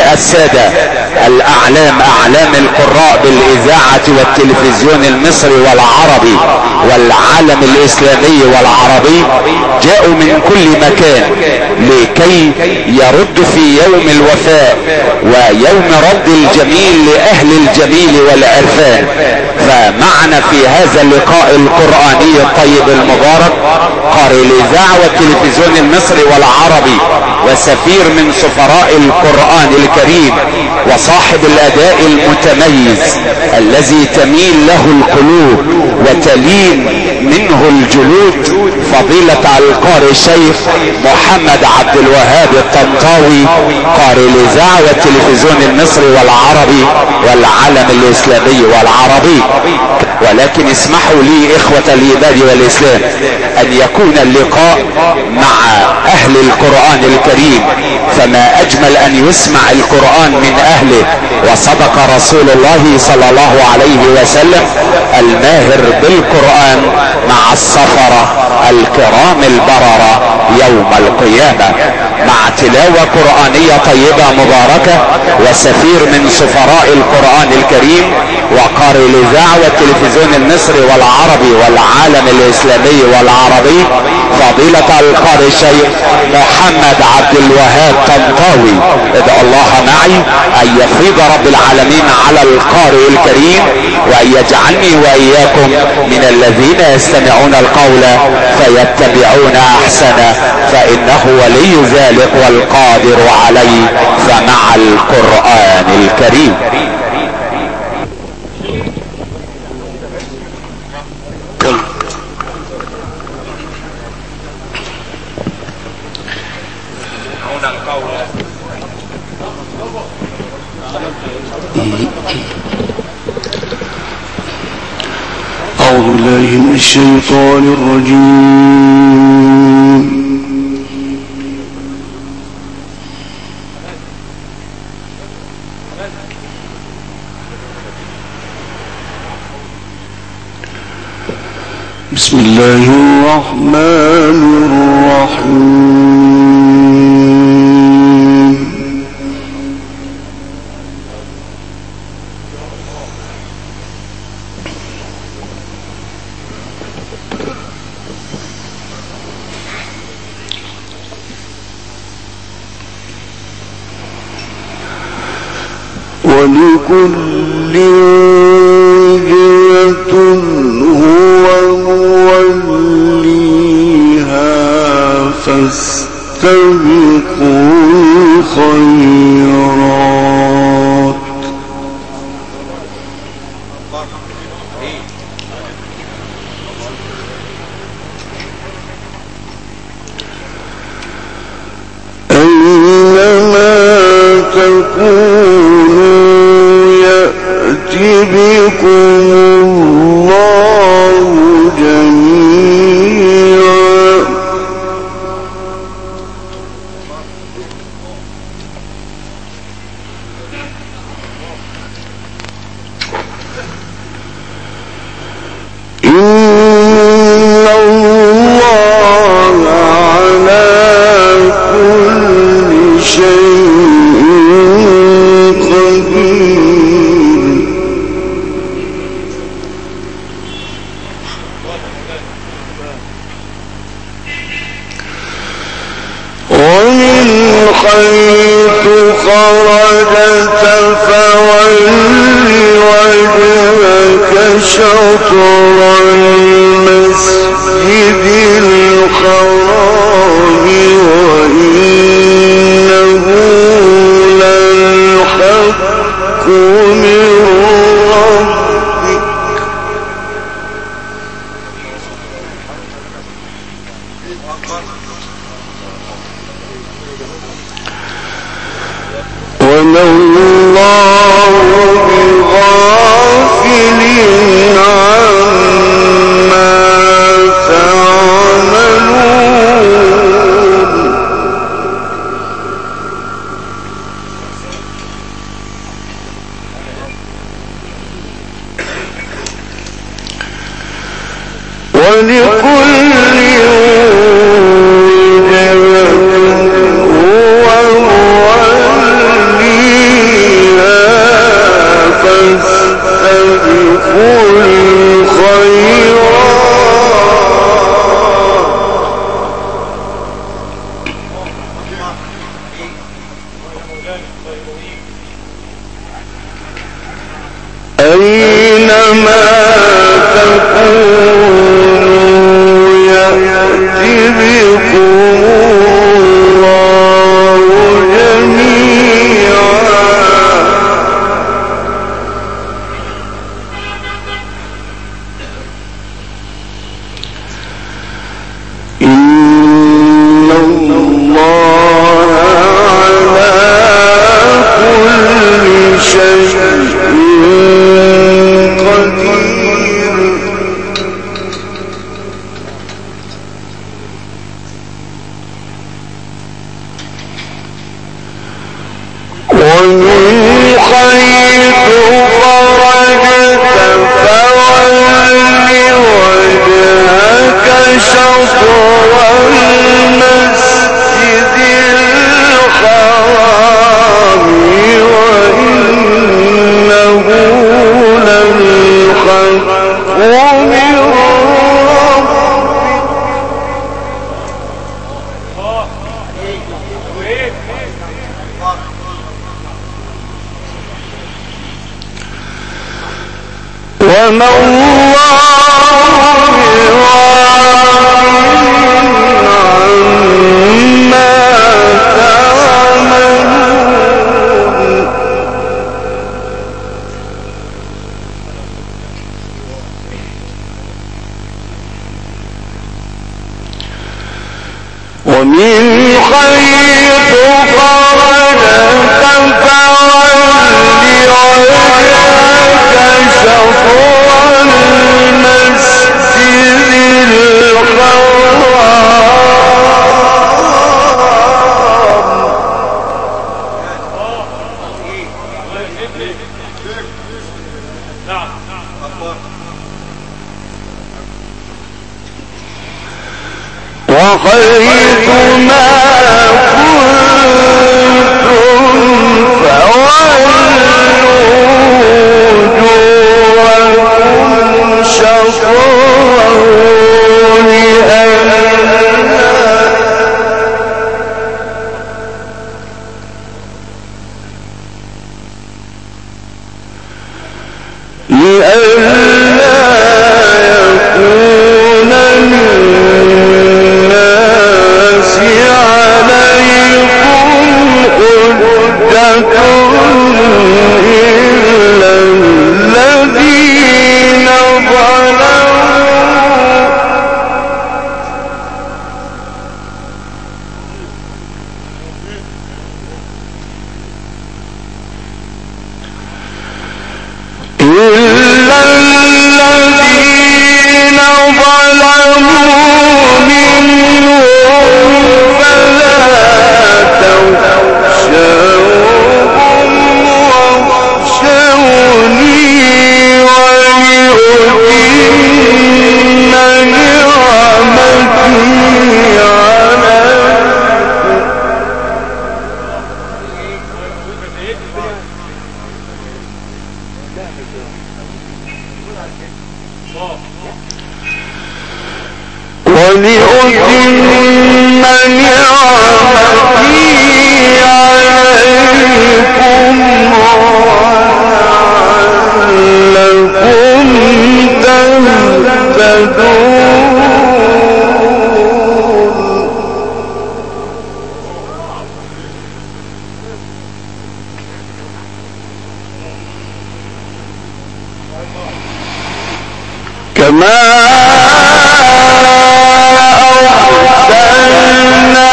السادة الاعلام، اعلام القراء بالاذاعة والتلفزيون المصري والعربي والعالم الاسلامي والعربي، جاءوا من كل مكان لكي يرد في يوم الوفاء ويوم رد الجميل لاهل الجميل والعرفان. فمعنا في هذا اللقاء القرآني الطيب المبارك قارئ الاذاعة والتلفزيون المصري والعربي وسفير من سفراء القرآن الكريم وصاحب الاداء المتميز الذي تميل له القلوب وتلين منه الجلود، فضيلة القارئ الشيخ محمد عبد الوهاب الطنطاوي، قارئ الاذاعة والتلفزيون المصري والعربي والعالم الاسلامي والعربي. ولكن اسمحوا لي اخوة الايمان والاسلام ان يكون اللقاء مع اهل القرآن الكريم، فما اجمل ان يسمع القرآن من اهله. وصدق رسول الله صلى الله عليه وسلم: الماهر بالقرآن مع السفرة الكرام البررة يوم القيامة. مع تلاوة قرآنية طيبة مباركة وسفير من سفراء القرآن الكريم وقارئ الاذاعة والتلفزيون المصري والعربي والعالم الاسلامي والعربي، فضيلة القارئ الشيخ محمد عبد الوهاب طنطاوي. ادعو الله معي ان يفيض رب العالمين على القارئ الكريم وان يجعلني واياكم من الذين يستمعون القول فيتبعون احسنه، فانه ولي ذلك والقادر عليه. فمع القرآن الكريم. أعوذ بالله من الشيطان الرجيم. بسم الله الرحمن الرحيم. ولكل وجهة هو موليها فاستبقوا الخيرات. أينما تكونوا يأتي بكم الله جميعا. إن الله على كل شيء قدير. ومن حيث خرجت فول وجهك شطر المسجد الحرام وإنه للحق من ربك. وما الله بغافل عما تعملون. ولكل وجهة هو موليها أينما تكونوا يأتي بكم الله جميعا إن الله على كل شيء قدير ومن حيث خرجت فول وجهك شطر المسجد الحرام وإنه للحق من وما الله عما تعملون ومن حيث خرجت فول وجهك شطر المسجد الحرام وحيث ما كنتم فولوا وجوهكم شطره لئلا يكون للناس عليكم حجة إلا الذين ظلموا منهم فلا تخشوهم واخشوني ولأتم نعمتي عليكم ولأتم نعمتي عليكم ولعلكم تهتدون كما أرسلنا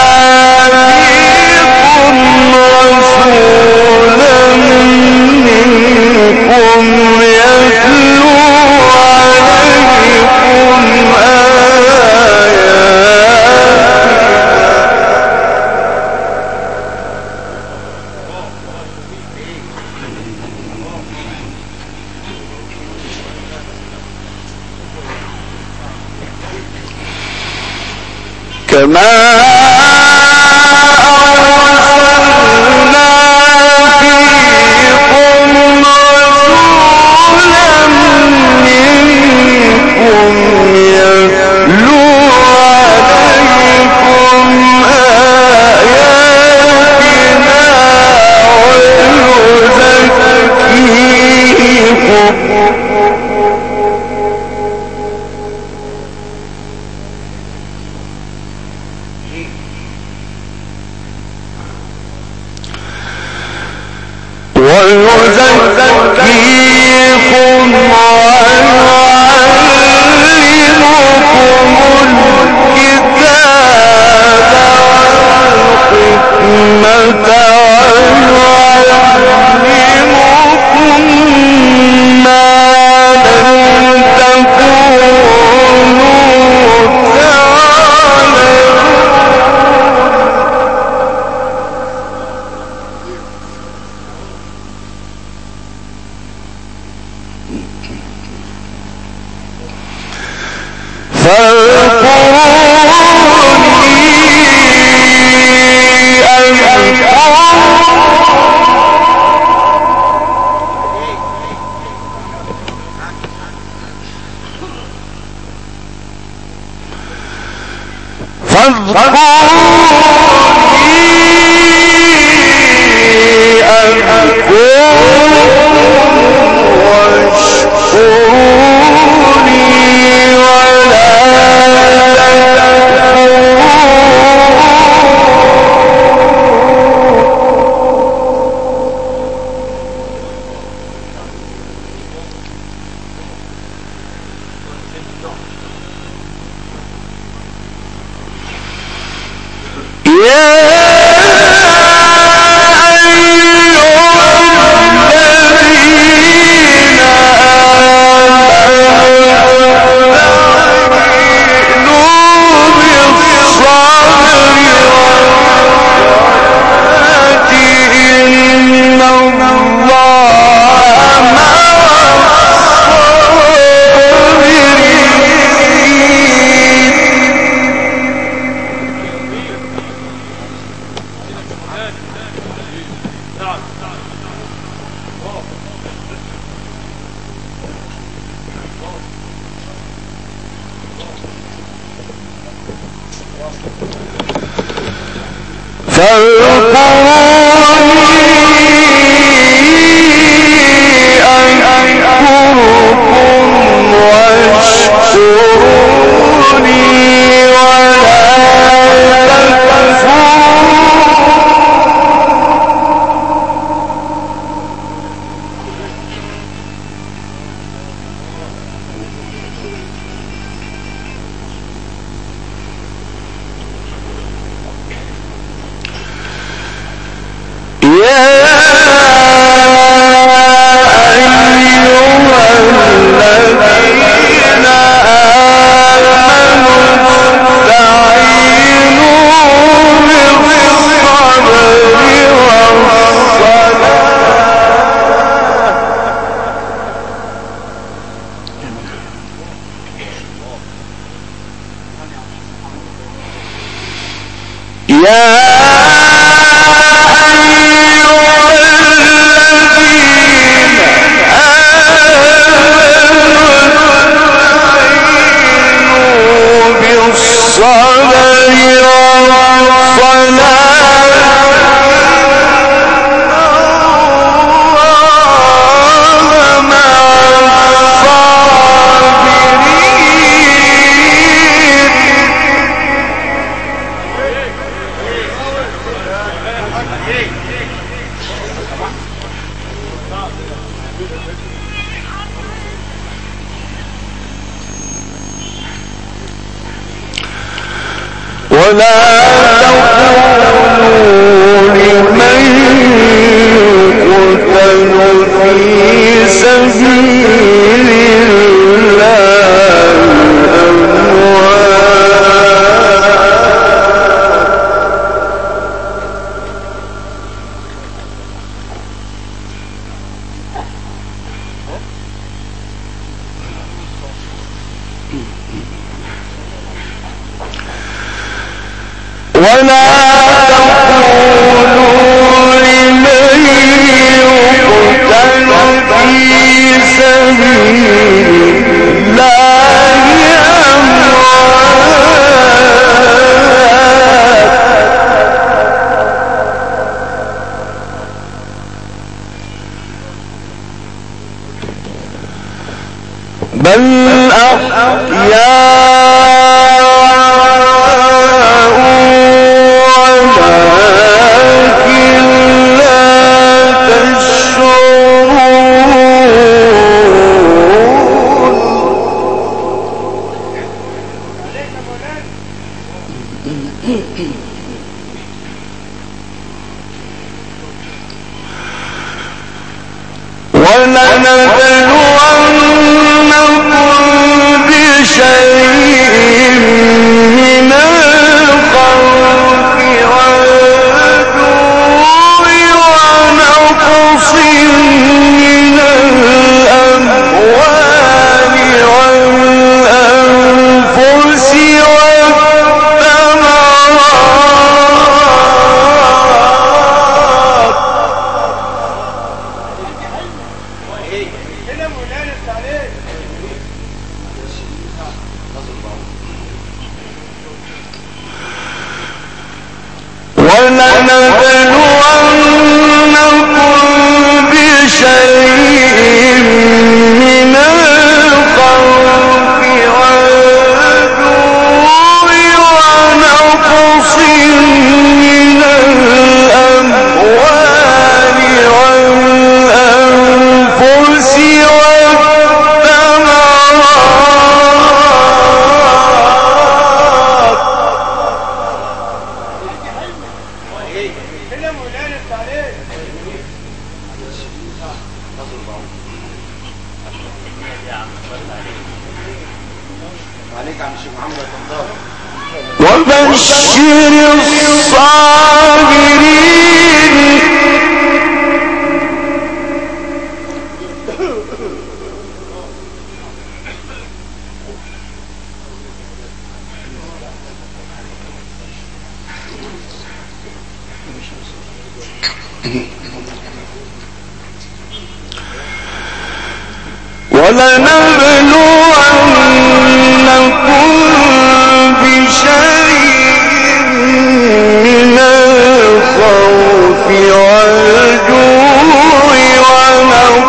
فيكم رسولا منكم يتلو عليكم كما أرسلنا فيكم رسولا منكم يتلو عليكم آياتنا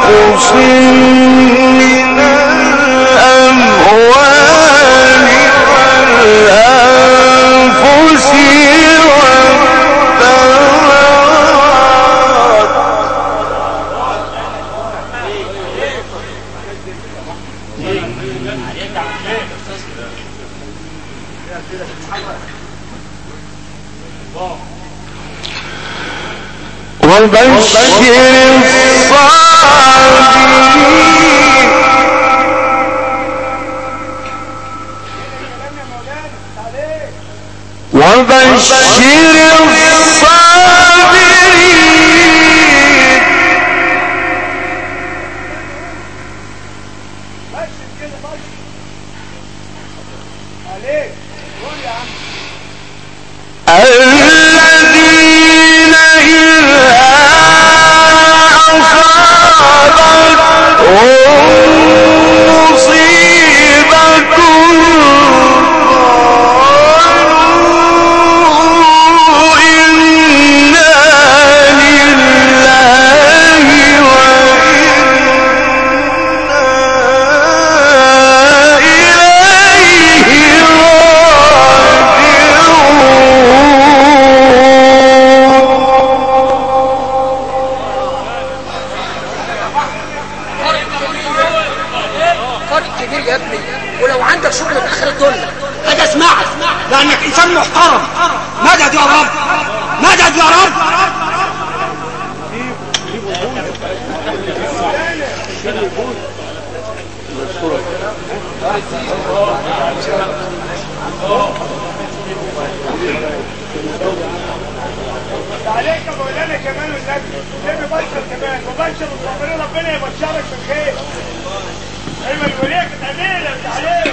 أنفس من الأموال والأنفس وبشر الصابرين وبشر الذين إذا أصابتهم مصيبة قالوا إنا لله وإنا إليه ولو عندك شغل في اخر الدنيا هذا اسمعك لانك انسان محترم. مدد يا رب، مدد يا رب. عليك يا مولانا كمان والنبي النبي بشر كمان وبشر الصابرين ربنا يبشرك بالخير. ايوه الوليه كانت امينه انت عليك.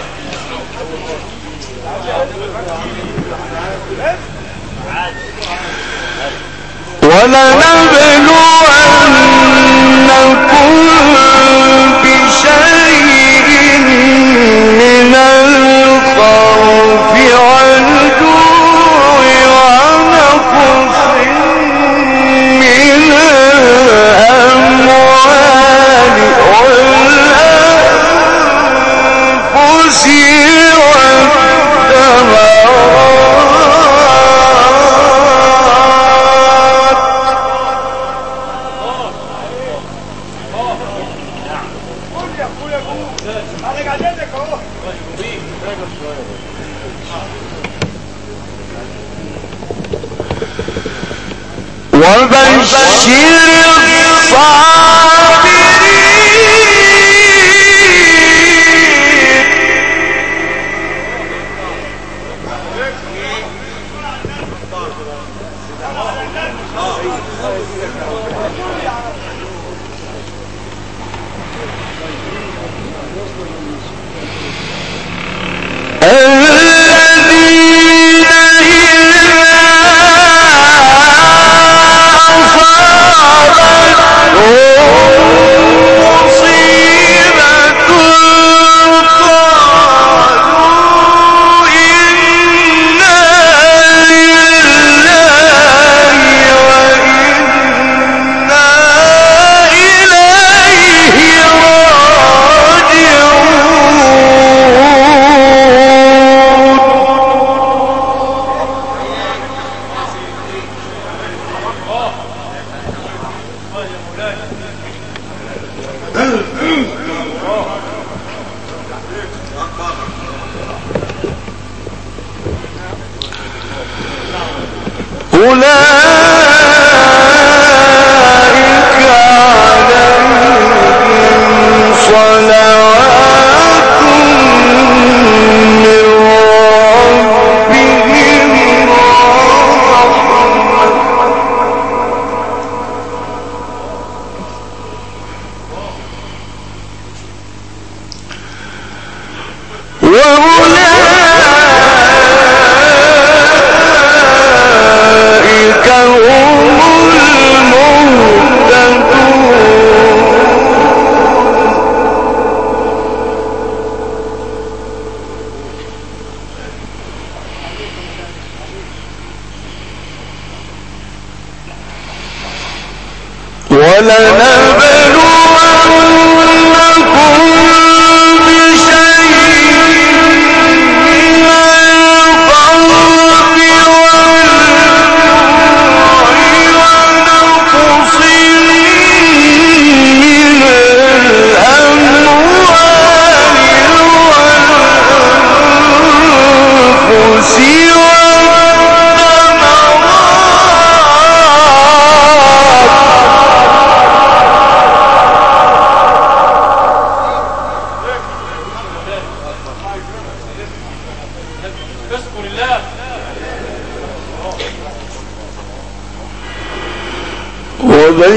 ولنبلونكم بشيء من الخوف والجوع ونقص من الأموال والأنفس وبشر ولنبلونكم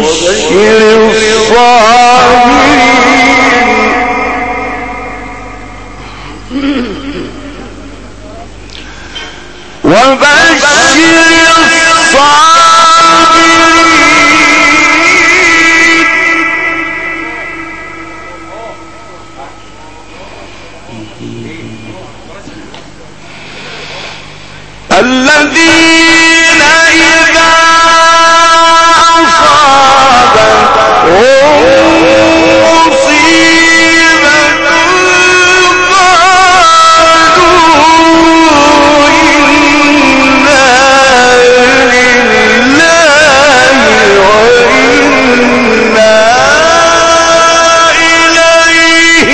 الذين إذا أصابتهم مصيبة قالوا إنا لله وإنا إليه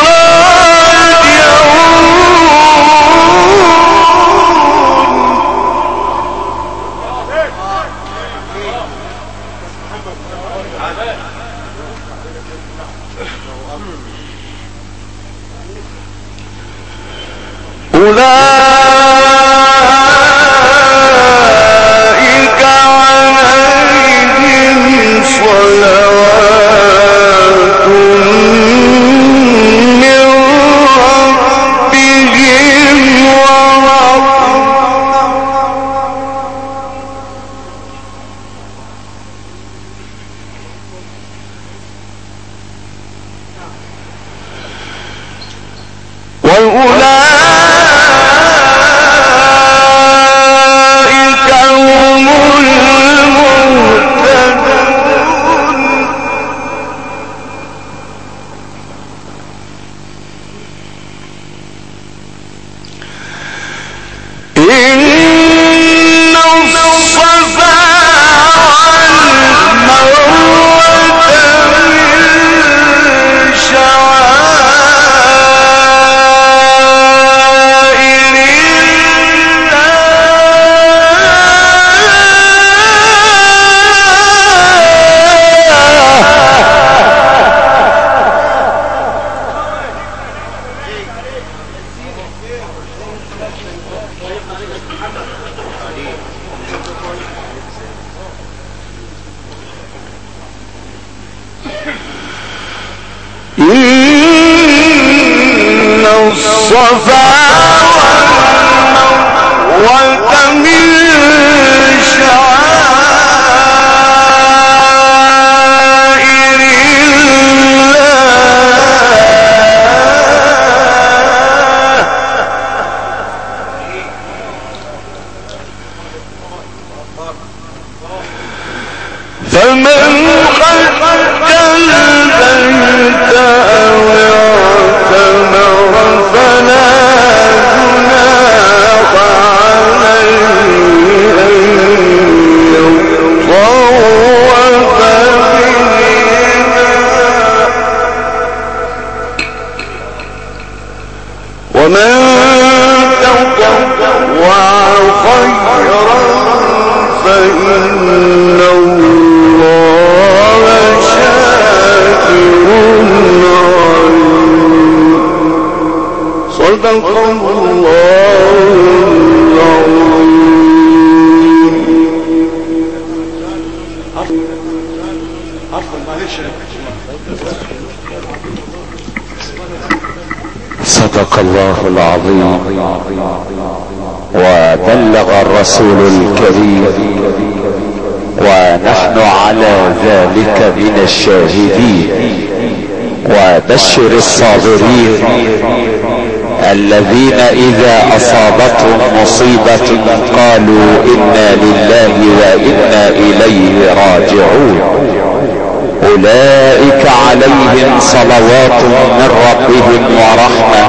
أولئك عليهم صلوات من ربهم وأولئك هم المهتدون إن الصفا والمروة من شعائر إن الصفا والمروة من شعائر الله فمن حج البيت أو اعتمر فلا جناح عليه أن يطوف بهما ومن تطوع خيرا فإن الله شاكر عليم صدق الله صدق الله العظيم وبلغ الرسول الكريم ونحن على ذلك من الشاهدين وبشر الصابرين الذين اذا اصابتهم مصيبة قالوا انا لله وانا اليه راجعون اولئك عليهم صلوات من ربهم ورحمة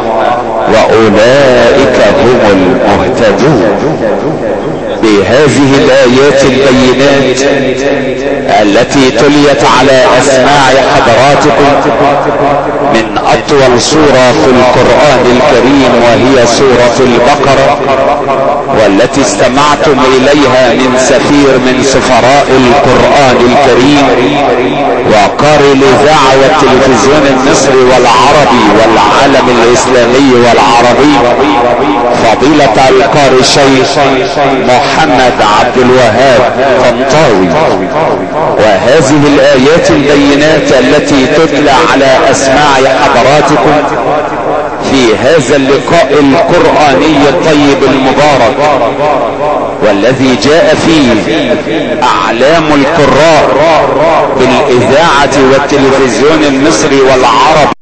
واولئك هم المهتدون. بهذه الايات البينات التي تليت على اسماع حضراتكم من اطول سورة في القرآن الكريم وهي سورة البقرة، والتي استمعتم اليها من سفير من سفراء القرآن الكريم وقارئ الاذاعة والتلفزيون المصري والعربي والعالم الاسلامي والعربي، فضيلة القارئ الشيخ محمد عبد الوهاب طنطاوي. وهذه الايات البينات التي تتلى على اسماع حضراتكم في هذا اللقاء القرآني الطيب المبارك، والذي جاء فيه اعلام القراء بالاذاعة والتلفزيون المصري والعربي